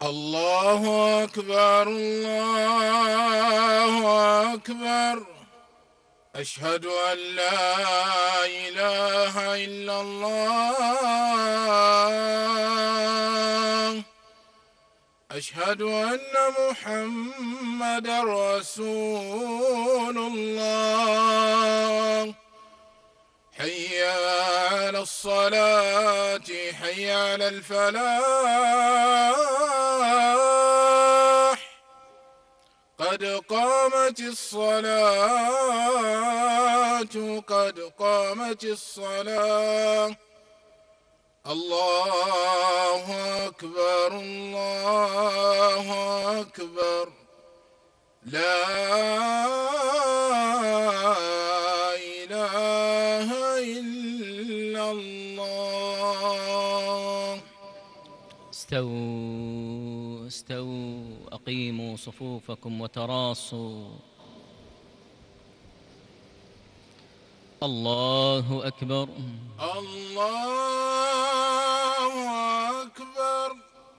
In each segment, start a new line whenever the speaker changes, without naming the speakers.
الله أكبر الله أكبر. أشهد أن لا إله إلا الله. أشهد أن محمدا رسول الله. حي على الصلاة حي على الفلاح. قد قامت الصلاة قد قامت الصلاة. الله أكبر الله أكبر. لا إله إلا الله.
استووا استووا، أقيموا صفوفكم وتراصوا. الله أكبر
الله أكبر.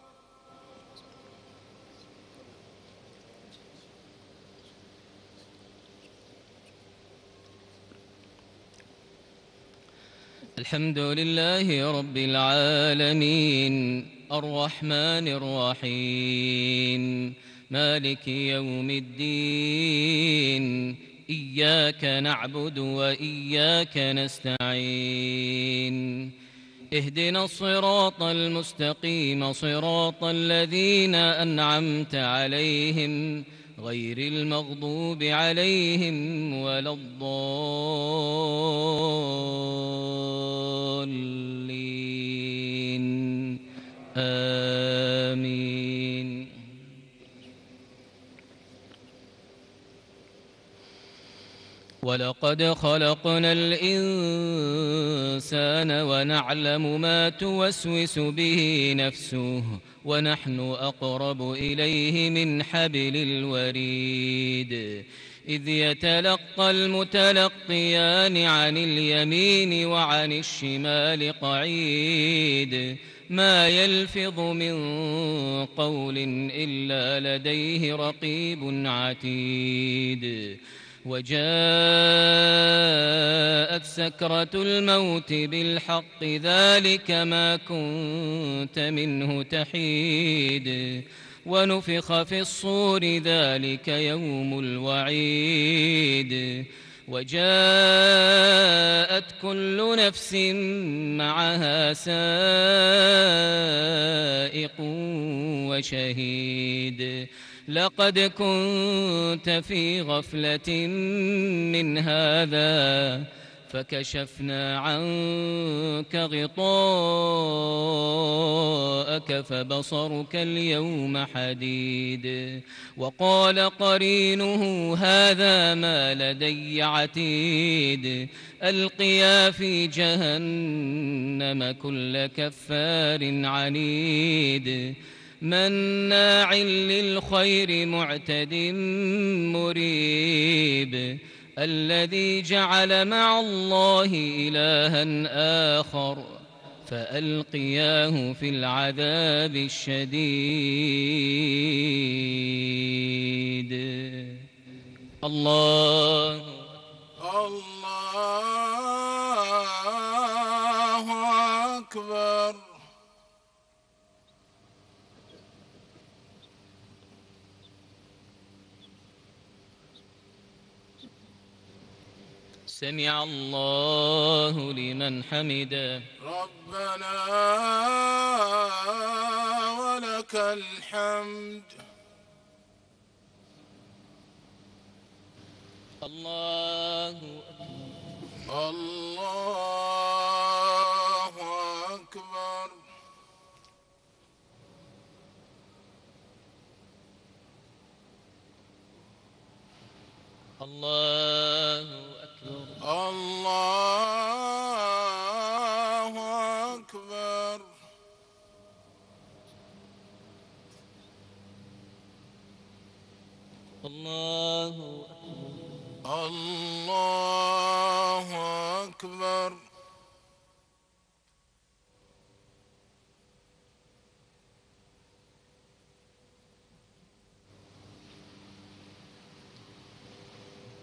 الحمد لله رب العالمين، الرحمن الرحيم، مالك يوم الدين. إياك نعبد وإياك نستعين. اهدنا الصراط المستقيم، صراط الذين أنعمت عليهم، غير المغضوب عليهم ولا الضالين. آمين. ولقد خلقنا الإنسان ونعلم ما توسوس به نفسه، ونحن أقرب إليه من حبل الوريد. إذ يتلقى المتلقيان عن اليمين وعن الشمال قعيد. ما يلفظ من قول إلا لديه رقيب عتيد. وجاءت سكرة الموت بالحق، ذلك ما كنت منه تحيد. ونفخ في الصور، ذلك يوم الوعيد. وجاءت كل نفس معها سائق وشهيد. لقد كنت في غفلة من هذا، فكشفنا عنك غطاءك فبصرك اليوم حديد. وقال قرينه هذا ما لدي عتيد. ألقيا في جهنم كل كفار عنيد. مناع للخير معتد مريب. الذي جعل مع الله إلها آخر، فألقياه في العذاب الشديد. الله
الله أكبر.
سمع الله لمن حمده.
ربنا ولك الحمد.
الله
الله أكبر.
الله أكبر.
الله أكبر.
الله أكبر.
الله أكبر.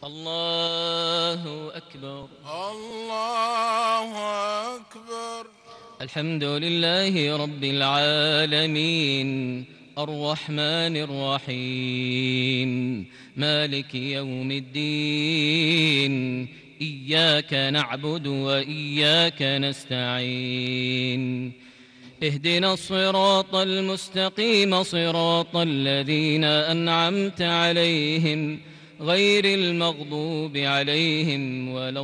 الله أكبر.
الله أكبر.
الحمد لله رب العالمين، الرحمن الرحيم، مالك يوم الدين، إياك نعبد وإياك نستعين، اهدنا الصراط المستقيم، صراط الذين أنعمت عليهم غير المغضوب عليهم ولا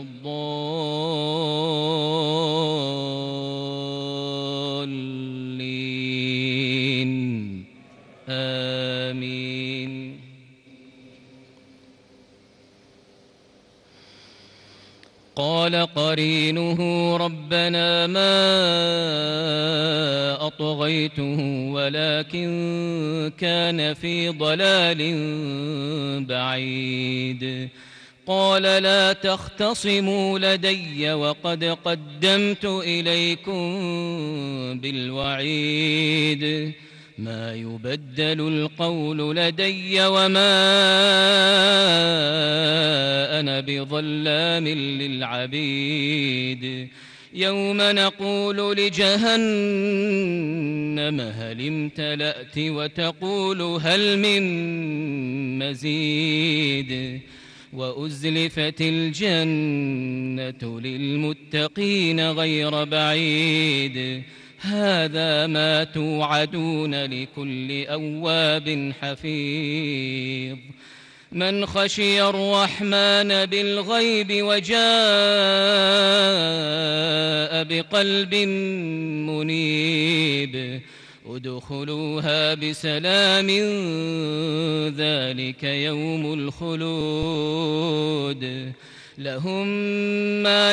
الضالين، آمين. قال قرينه ربنا ما أطغيته ولكن كان في ضلال بعيد. قال لا تختصموا لدي وقد قدمت إليكم بالوعيد، ما يبدل القول لدي وما أنا بظلام للعبيد. يوم نقول لجهنم هل امتلأت وتقول هل من مزيد، وأزلفت الجنة للمتقين غير بعيد، هذا ما توعدون لكل أواب حفيظ. من خشي الرحمن بالغيب وجاء بقلب منيب، ادخلوها بسلام ذلك يوم الخلود، لهم ما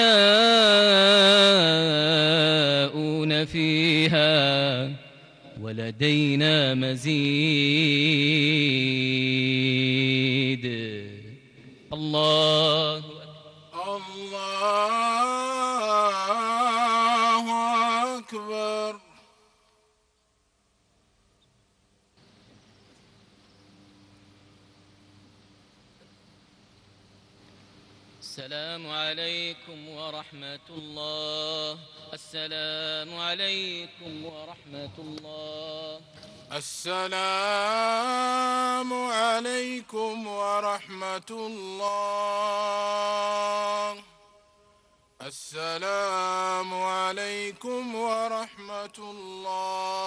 يشاءون فيها ولدينا مزيد. الله
الله أكبر.
السلام عليكم ورحمة الله. السلام عليكم ورحمة الله.
السلام عليكم ورحمة الله. السلام عليكم ورحمة الله.